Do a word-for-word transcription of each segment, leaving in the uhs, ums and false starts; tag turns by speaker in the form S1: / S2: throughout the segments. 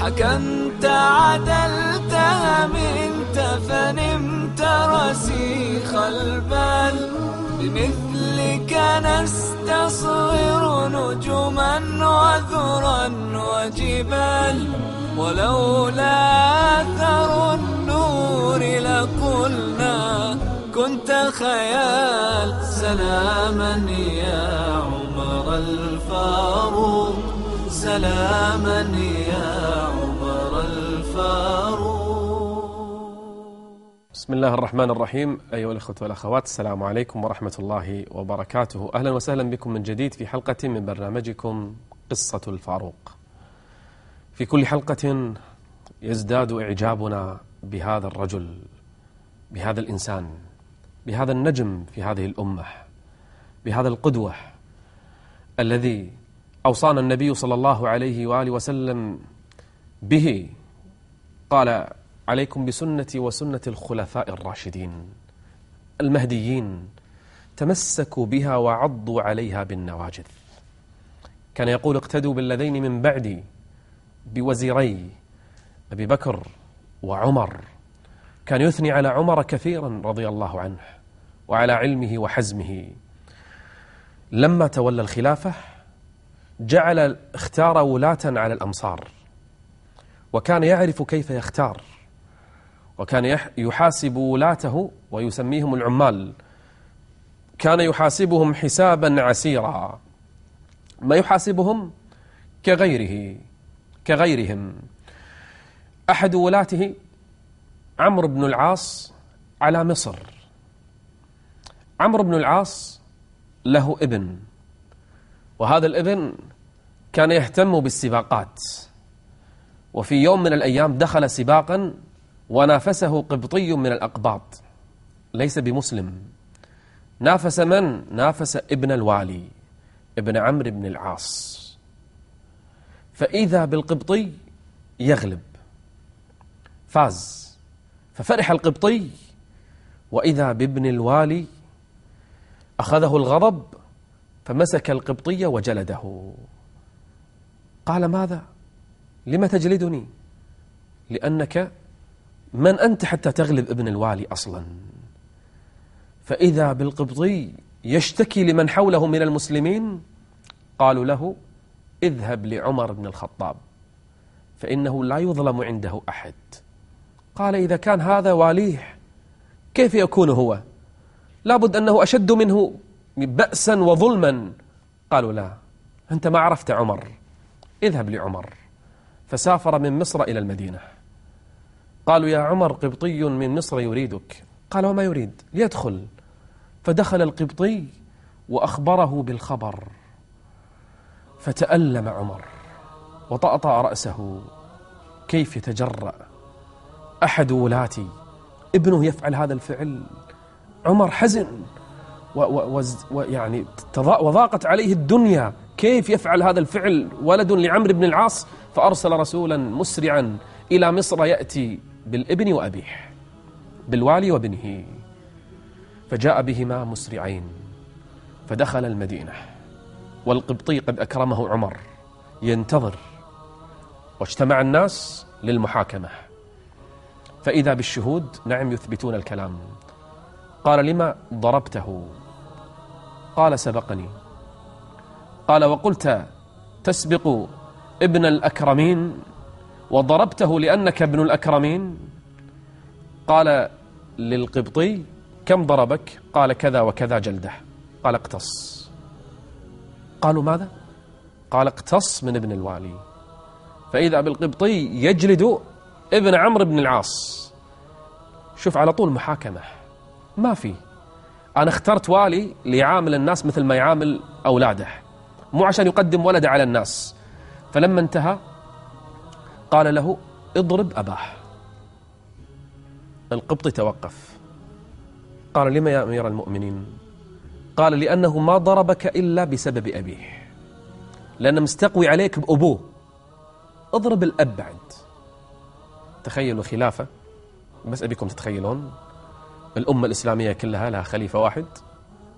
S1: حكمت عدلت أمنت فنمت رسيخ البال بمثلك نستصغر نجما وذرا وجبال ولولا أثر النور لقلنا كنت خيال سلاما يا عمر الفاروق سلاما يا عمر الفاروق.
S2: بسم الله الرحمن الرحيم. أيها الأخوة والأخوات، السلام عليكم ورحمة الله وبركاته. أهلا وسهلا بكم من جديد في حلقة من برنامجكم قصة الفاروق. في كل حلقة يزداد إعجابنا بهذا الرجل، بهذا الإنسان، بهذا النجم في هذه الأمة، بهذا القدوة الذي أوصانا النبي صلى الله عليه وآله وسلم به. قال: عليكم بسنتي وسنة الخلفاء الراشدين المهديين، تمسكوا بها وعضوا عليها بالنواجذ. كان يقول: اقتدوا بالذين من بعدي، بوزيري أبي بكر وعمر. كان يثني على عمر كثيرا رضي الله عنه وعلى علمه وحزمه. لما تولى الخلافة جعل اختار ولاة على الأمصار، وكان يعرف كيف يختار، وكان يحاسب ولاته ويسميهم العمال. كان يحاسبهم حسابا عسيرا، ما يحاسبهم كغيره كغيرهم. أحد ولاته عمرو بن العاص على مصر. عمرو بن العاص له ابن، وهذا الابن كان يهتم بالسباقات. وفي يوم من الأيام دخل سباقا ونافسه قبطي من الأقباط ليس بمسلم. نافس من؟ نافس ابن الوالي ابن عمرو بن العاص. فإذا بالقبطي يغلب، فاز، ففرح القبطي. وإذا بابن الوالي أخذه الغضب فمسك القبطي وجلده. قال: ماذا؟ لم تجلدني؟ لأنك من أنت حتى تغلب ابن الوالي أصلا؟ فإذا بالقبطي يشتكي لمن حوله من المسلمين. قالوا له: اذهب لعمر بن الخطاب فإنه لا يظلم عنده أحد. قال: إذا كان هذا واليه كيف يكون هو؟ لابد أنه أشد منه بأسا وظلما. قالوا: لا، أنت ما عرفت عمر، اذهب لعمر. فسافر من مصر إلى المدينة. قالوا: يا عمر، قبطي من مصر يريدك. قال: وما يريد؟ ليدخل. فدخل القبطي وأخبره بالخبر، فتألم عمر وطأطأ رأسه. كيف يتجرأ أحد ولاتي ابنه يفعل هذا الفعل؟ عمر حزن ويعني وضاقت عليه الدنيا. كيف يفعل هذا الفعل ولد لعمرو بن العاص؟ فأرسل رسولا مسرعا إلى مصر يأتي بالابن وأبيه، بالوالي وابنه. فجاء بهما مسرعين فدخل المدينة، والقبطي قد أكرمه عمر ينتظر. واجتمع الناس للمحاكمة، فإذا بالشهود نعم يثبتون الكلام. قال: لما ضربته؟ قال: سبقني. قال: وقلت تسبق ابن الأكرمين وضربته لأنك ابن الأكرمين؟ قال للقبطي: كم ضربك؟ قال: كذا وكذا جلده. قال: اقتص. قالوا: ماذا؟ قال: اقتص من ابن الوالي. فإذا بالقبطي يجلد ابن عمرو بن العاص. شوف، على طول محاكمة، ما في أنا اخترت والي ليعامل الناس مثل ما يعامل أولاده، مو عشان يقدم ولده على الناس. فلما انتهى قال له: اضرب أباه. القبطي توقف. قال: لما يا أمير المؤمنين؟ قال: لأنه ما ضربك إلا بسبب أبيه، لأنه مستقوي عليك بأبوه. اضرب الأب بعد. تخيلوا خلافة، بس أبيكم تتخيلون الأمة الإسلامية كلها لها خليفة واحد،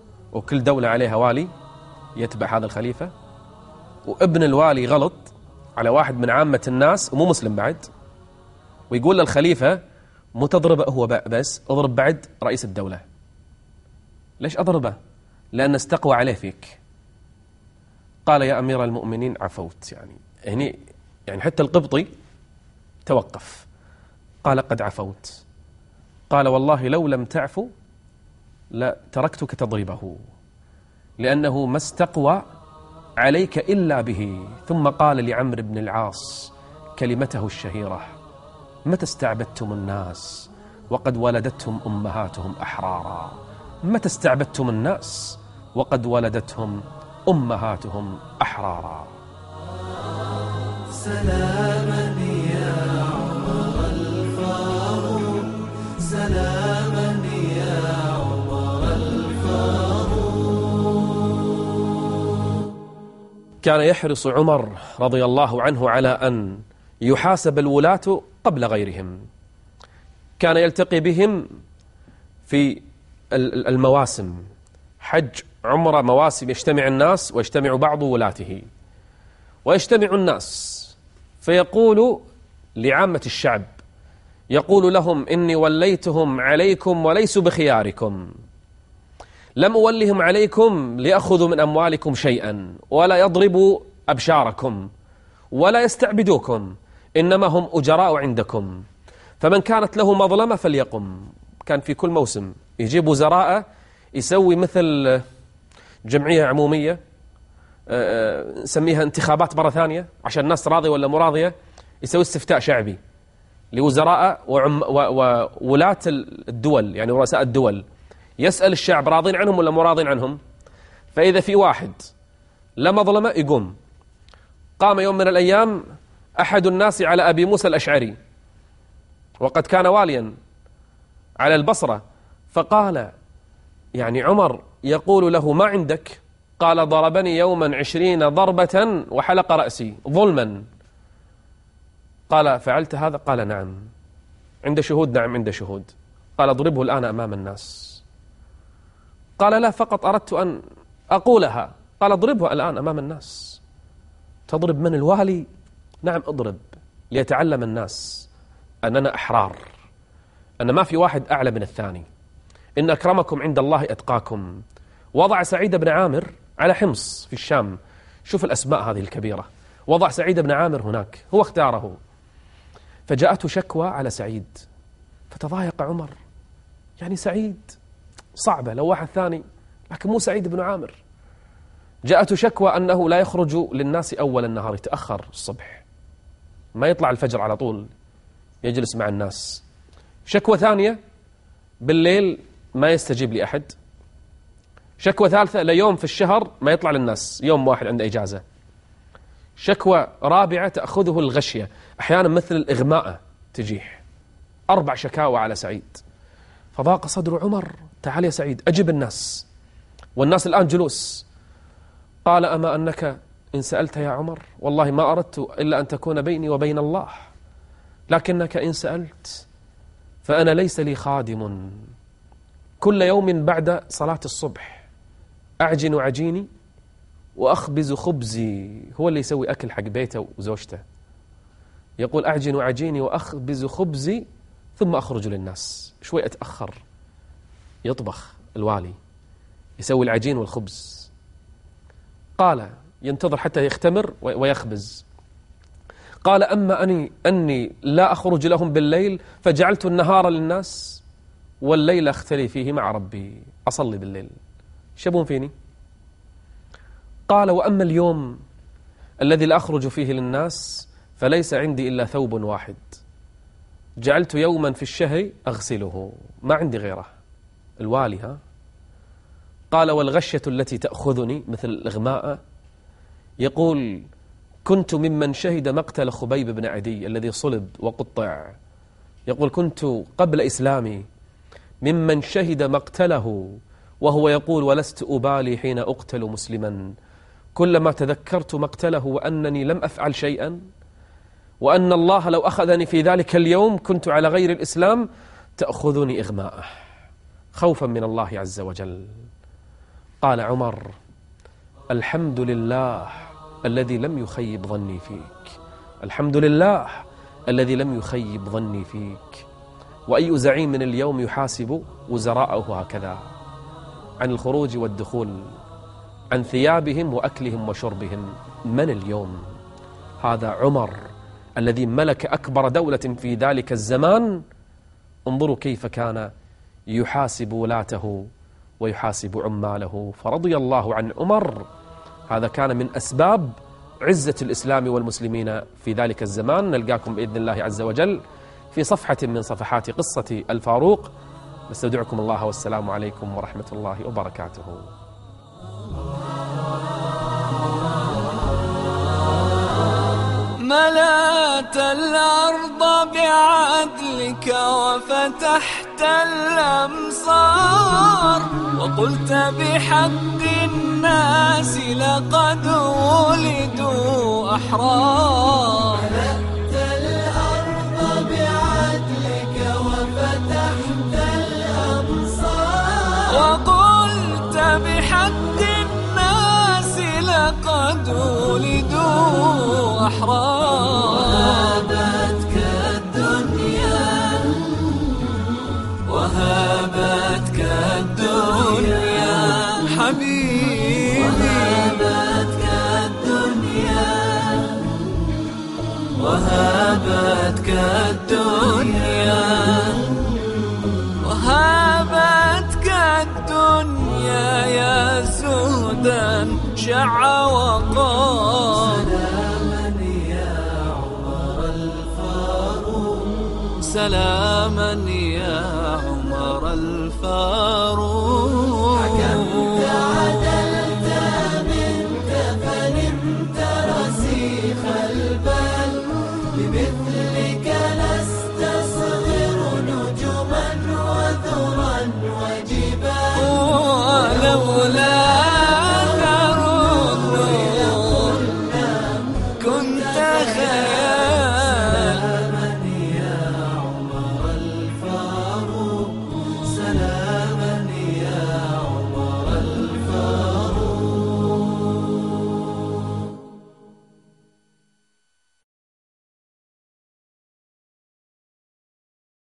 S2: وكل دولة عليها والي يتبع هذا الخليفة، وابن الوالي غلط على واحد من عامة الناس ومو مسلم بعد، ويقول للخليفة مو تضربه هو بس، اضرب بعد رئيس الدولة. ليش أضربه؟ لأن استقوى عليه فيك. قال يا أمير المؤمنين عفوت. يعني هني يعني حتى القبطي توقف، قال قد عفوت. قال والله لو لم تعفو لا تركتك تضربه، لأنه ما استقوى عليك إلا به. ثم قال لعمرو بن العاص كلمته الشهيرة: متى استعبدتم الناس وقد ولدتهم أمهاتهم أحرارا؟ متى استعبدتم الناس وقد ولدتهم أمهاتهم أحرارا؟
S1: سلاما يا عمر الفاروق، سلاما يا عمر الفاروق.
S2: كان يحرص عمر رضي الله عنه على أن يحاسب الولاة قبل غيرهم. كان يلتقي بهم في المواسم، حج، عمره، مواسم، يجتمع الناس ويجتمع بعض ولاته ويجتمع الناس، فيقول لعامة الشعب، يقول لهم إني وليتهم عليكم وليسوا بخياركم، لم أولهم عليكم ليأخذوا من أموالكم شيئا ولا يضربوا أبشاركم ولا يستعبدوكم، إنما هم أجراء عندكم، فمن كانت له مظلمة فليقم. كان في كل موسم يجيب وزراء يسوي مثل جمعية عمومية، نسميها انتخابات مرة ثانية عشان الناس راضية ولا مراضية، يسوي استفتاء شعبي لوزراء وعم وولاة الدول، يعني رؤساء الدول، يسأل الشعب راضين عنهم ولا مراضين عنهم. فإذا في واحد لا مظلمة يقوم. قام يوم من الأيام أحد الناس على أبي موسى الأشعري، وقد كان واليا على البصرة، فقال يعني عمر يقول له ما عندك؟ قال ضربني يوما عشرين ضربة وحلق رأسي ظلما. قال فعلت هذا؟ قال نعم. عند شهود؟ نعم عند شهود. قال اضربه الآن أمام الناس. قال لا، فقط أردت أن أقولها. قال اضربه الآن أمام الناس. تضرب من الوالي؟ نعم اضرب، ليتعلم الناس أننا أحرار، أن ما في واحد أعلى من الثاني، إن أكرمكم عند الله أتقاكم. وضع سعيد بن عامر على حمص في الشام، شوف الأسماء هذه الكبيرة، وضع سعيد بن عامر هناك، هو اختاره. فجاءته شكوى على سعيد، فتضايق عمر، يعني سعيد صعبة لو واحد ثاني، لكن مو سعيد بن عامر. جاءته شكوى أنه لا يخرج للناس أول النهار، يتأخر الصبح، ما يطلع الفجر على طول، يجلس مع الناس. شكوى ثانية بالليل ما يستجيب لأحد. شكوى ثالثة ليوم في الشهر ما يطلع للناس، يوم واحد عنده إجازة. شكوى رابعة تأخذه الغشية، أحيانا مثل الإغماء تجيح. أربع شكاوى على سعيد. فضاق صدر عمر، تعال يا سعيد أجب الناس، والناس الآن جلوس. قال أما أنك إن سألت يا عمر والله ما أردت إلا أن تكون بيني وبين الله، لكنك إن سألت فأنا ليس لي خادم، كل يوم بعد صلاة الصبح أعجن عجيني وأخبز خبزي، هو اللي يسوي أكل حق بيته وزوجته. يقول أعجن عجيني وأخبز خبزي ثم أخرج للناس. شوي أتأخر، يطبخ الوالي، يسوي العجين والخبز. قال ينتظر حتى يختمر ويخبز. قال أما أني, أني لا أخرج لهم بالليل، فجعلت النهار للناس والليل أختلي فيه مع ربي، أصلي بالليل، شبون فيني؟ قال وأما اليوم الذي لا أخرج فيه للناس فليس عندي إلا ثوب واحد، جعلت يوما في الشهر أغسله، ما عندي غيره. الوالي ها؟ قال والغشة التي تأخذني مثل الإغماء، يقول كنت ممن شهد مقتل خبيب بن عدي الذي صلب وقطع. يقول كنت قبل إسلامي ممن شهد مقتله، وهو يقول ولست أبالي حين أقتل مسلما، كلما تذكرت مقتله وأنني لم أفعل شيئا، وأن الله لو أخذني في ذلك اليوم كنت على غير الإسلام، تأخذني إغماءه خوفا من الله عز وجل. قال عمر الحمد لله الذي لم يخيب ظني فيك، الحمد لله الذي لم يخيب ظني فيك. وأي زعيم من اليوم يحاسب وزراءه هكذا عن الخروج والدخول، عن ثيابهم وأكلهم وشربهم؟ من اليوم؟ هذا عمر الذي ملك أكبر دولة في ذلك الزمان. انظروا كيف كان يحاسب ولاته ويحاسب عماله، فرضي الله عن عمر. هذا كان من أسباب عزة الإسلام والمسلمين في ذلك الزمان. نلقاكم بإذن الله عز وجل في صفحة من صفحات قصة الفاروق. نستودعكم الله والسلام عليكم ورحمة الله وبركاته.
S1: ملأت الأرض بعدلك وفتحت الأمصار، وقلت بحق الناس لقد ولدوا أحرار. ملأت الأرض بعدلك وفتحت الأمصار، وقلت بحق الناس لقد ولدوا أحرار. وهابتك الدنيا وهابتك الدنيا حبيبي، وهابتك الدنيا وهابتك الدنيا وهابتك الدنيا يا سودا شع وقار. سلاما يا عمر الفاروق. حكمت عدلت منك فنمت رسيخ البال، بمثلك